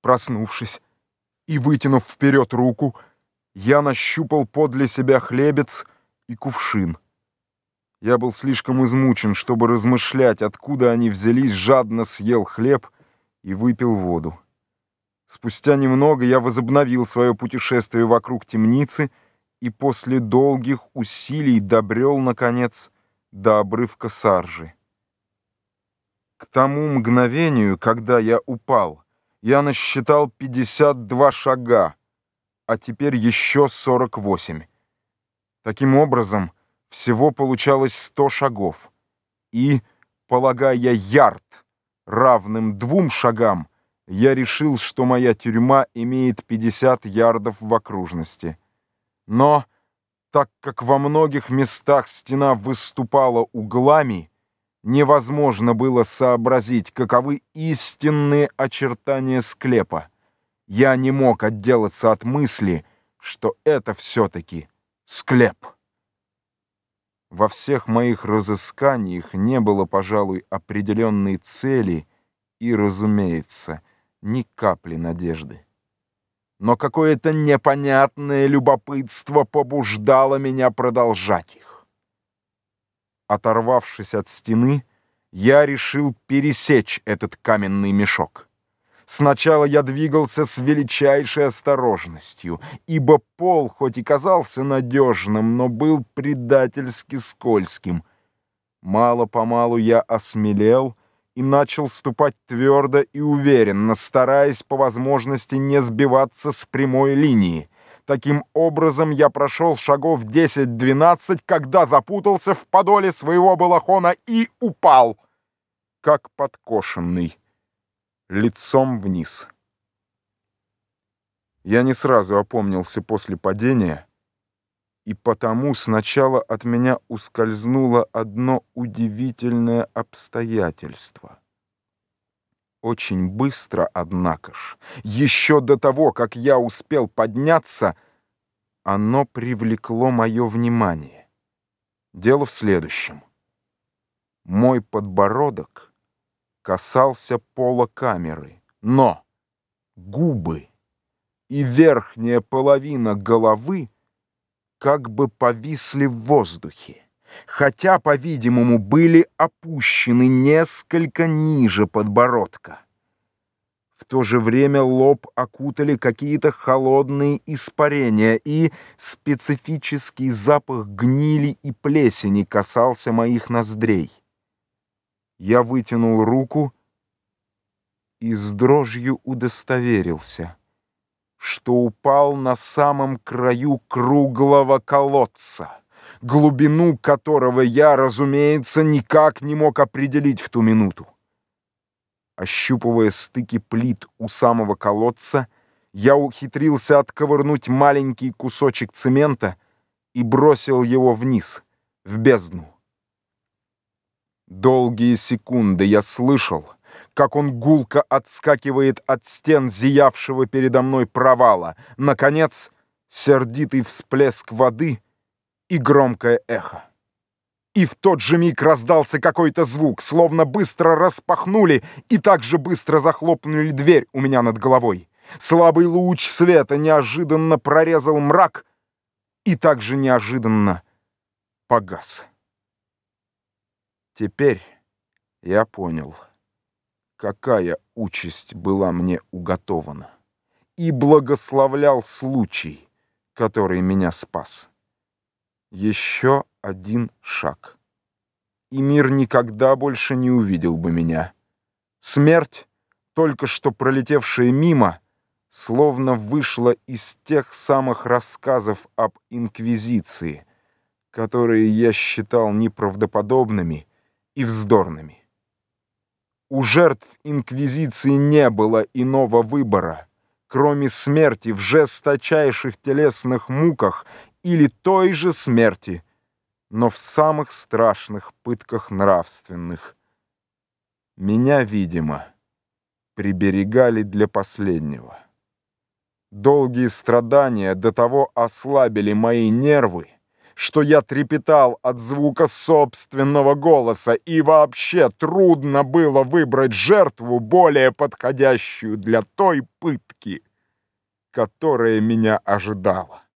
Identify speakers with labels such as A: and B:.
A: Проснувшись и вытянув вперед руку, я нащупал подле себя хлебец и кувшин. Я был слишком измучен, чтобы размышлять, откуда они взялись, жадно съел хлеб и выпил воду. Спустя немного я возобновил свое путешествие вокруг темницы и после долгих усилий добрел, наконец, до обрывка саржи. К тому мгновению, когда я упал, я насчитал 52 шага, а теперь еще 48. Таким образом, всего получалось 100 шагов. И, полагая ярд равным 2 шагам, я решил, что моя тюрьма имеет 50 ярдов в окружности. Но, так как во многих местах стена выступала углами, невозможно было сообразить, каковы истинные очертания склепа. Я не мог отделаться от мысли, что это все-таки склеп. Во всех моих разысканиях не было, пожалуй, определенной цели и, разумеется, ни капли надежды. Но какое-то непонятное любопытство побуждало меня продолжать их. Оторвавшись от стены, я решил пересечь этот каменный мешок. Сначала я двигался с величайшей осторожностью, ибо пол, хоть и казался надежным, но был предательски скользким. Мало-помалу я осмелел и начал ступать твердо и уверенно, стараясь по возможности не сбиваться с прямой линии. Таким образом, я прошел шагов 10-12, когда запутался в подоле своего балахона и упал, как подкошенный, лицом вниз. Я не сразу опомнился после падения, и потому сначала от меня ускользнуло одно удивительное обстоятельство. Очень быстро, однако ж, еще до того, как я успел подняться, оно привлекло мое внимание. Дело в следующем. Мой подбородок касался пола камеры, но губы и верхняя половина головы как бы повисли в воздухе, хотя, по-видимому, были опущены несколько ниже подбородка. В то же время лоб окутали какие-то холодные испарения, и специфический запах гнили и плесени касался моих ноздрей. Я вытянул руку и с дрожью удостоверился, что упал на самом краю круглого колодца, глубину которого я, разумеется, никак не мог определить в ту минуту. Ощупывая стыки плит у самого колодца, я ухитрился отковырнуть маленький кусочек цемента и бросил его вниз, в бездну. Долгие секунды я слышал, как он гулко отскакивает от стен зиявшего передо мной провала. Наконец, сердитый всплеск воды и громкое эхо. И в тот же миг раздался какой-то звук, словно быстро распахнули и так же быстро захлопнули дверь у меня над головой. Слабый луч света неожиданно прорезал мрак и так же неожиданно погас. Теперь я понял, какая участь была мне уготована, и благословлял случай, который меня спас. Еще один шаг, и мир никогда больше не увидел бы меня. Смерть, только что пролетевшая мимо, словно вышла из тех самых рассказов об инквизиции, которые я считал неправдоподобными и вздорными. У жертв инквизиции не было иного выбора, кроме смерти в жесточайших телесных муках или той же смерти, но в самых страшных пытках нравственных. Меня, видимо, приберегали для последнего. Долгие страдания до того ослабили мои нервы, что я трепетал от звука собственного голоса, и вообще трудно было выбрать жертву, более подходящую для той пытки, которая меня ожидала.